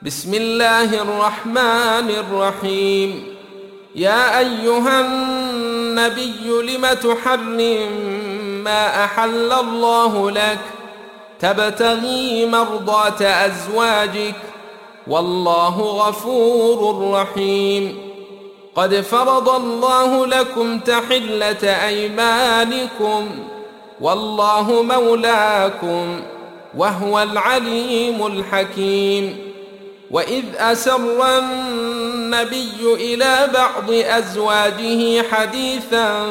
بسم الله الرحمن الرحيم. يا أيها النبي لم تحرم ما أحل الله لك تبتغي مرضات أزواجك والله غفور رحيم. قد فرض الله لكم تحلة أيمانكم والله مولاكم وهو العليم الحكيم. وإذ أسر النبي إلى بعض أزواجه حديثا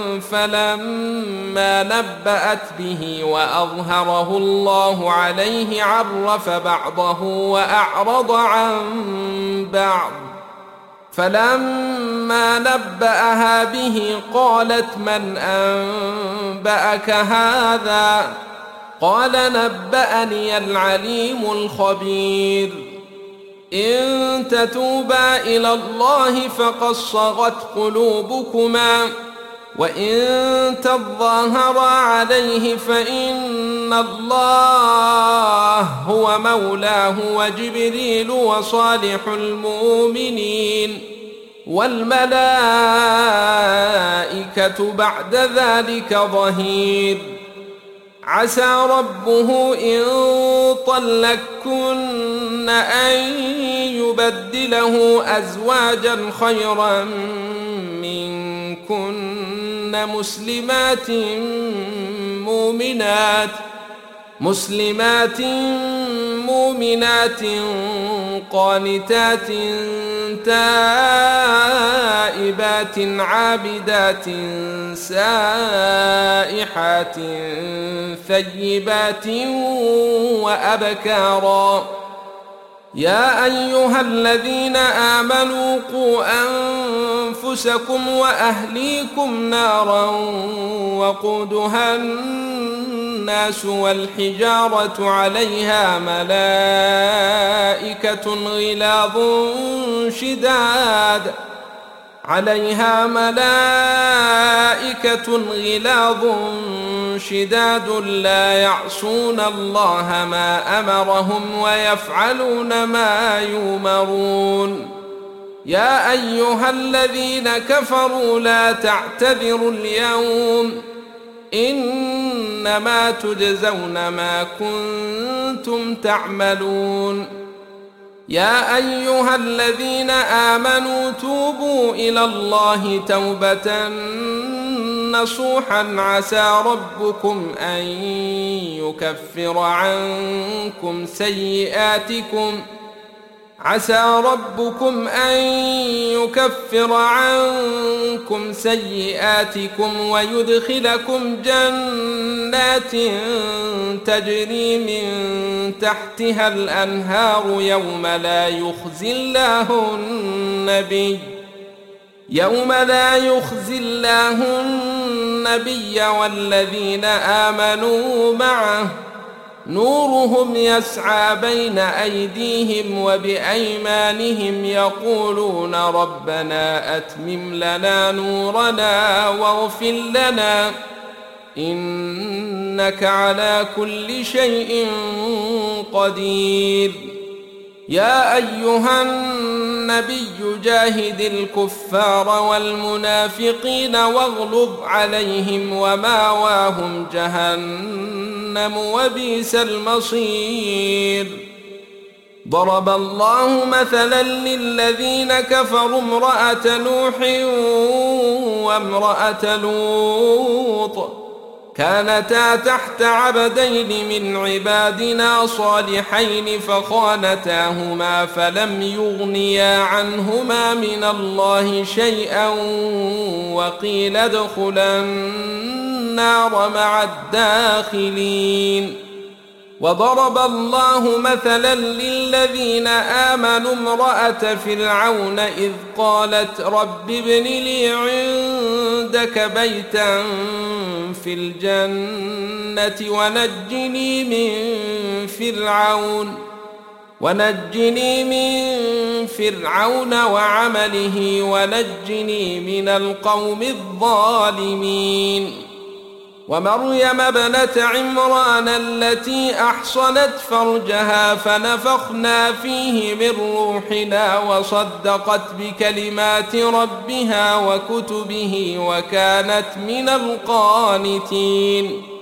فلما نبأت به وأظهره الله عليه عرف بعضه وأعرض عن بعض، فلما نبأها به قالت من أنبأك هذا؟ قال نبأني العليم الخبير. إن تتوبا إلى الله فقد صغت قلوبكما وإن تظاهرا عليه فإن الله هو مولاه وجبريل وصالح المؤمنين والملائكة بعد ذلك ظهير. عسى ربه إن طلقكن أن يبدله أزواجا خيرا منكن مسلمات مؤمنات قانتات تائبات عابدات سائحات ثيبات وأبكارا. يا أيها الذين آمنوا قوا أنفسكم وأهليكم نارا وقودها الناس والحجارة عليها ملائكة غلاظ شداد لا يعصون الله ما أمرهم ويفعلون ما يؤمرون. يا أيها الذين كفروا لا تعتذروا اليوم إنما تجزون ما كنتم تعملون. يا أيها الذين آمنوا توبوا إلى الله توبة نصوحا عسى ربكم أن يكفر عنكم سيئاتكم ويدخلكم جنات تجري من تحتها الأنهار يوم لا يخزي الله النبي والذين آمنوا معه نورهم يسعى بين أيديهم وبأيمانهم يقولون ربنا أتمم لنا نورنا واغفر لنا إنك على كل شيء قدير. يا أيها النبي جاهد الكفار والمنافقين واغلظ عليهم وماواهم جهنم وبئس المصير. ضرب الله مثلا للذين كفروا امرأة نوح وامرأة لوط كانتا تحت عبدين من عبادنا صالحين فخانتاهما فلم يغنيا عنهما من الله شيئا وقيل ادخلا النار مع الداخلين. وضرب الله مثلا للذين آمنوا امرأة فرعون إذ قالت رب ابن لي عندك بيتا في الجنة ونجني من فرعون وعمله ونجني من القوم الظالمين. ومريم ابنة عمران التي أحصنت فرجها فنفخنا فيه من روحنا وصدقت بكلمات ربها وكتبه وكانت من القانتين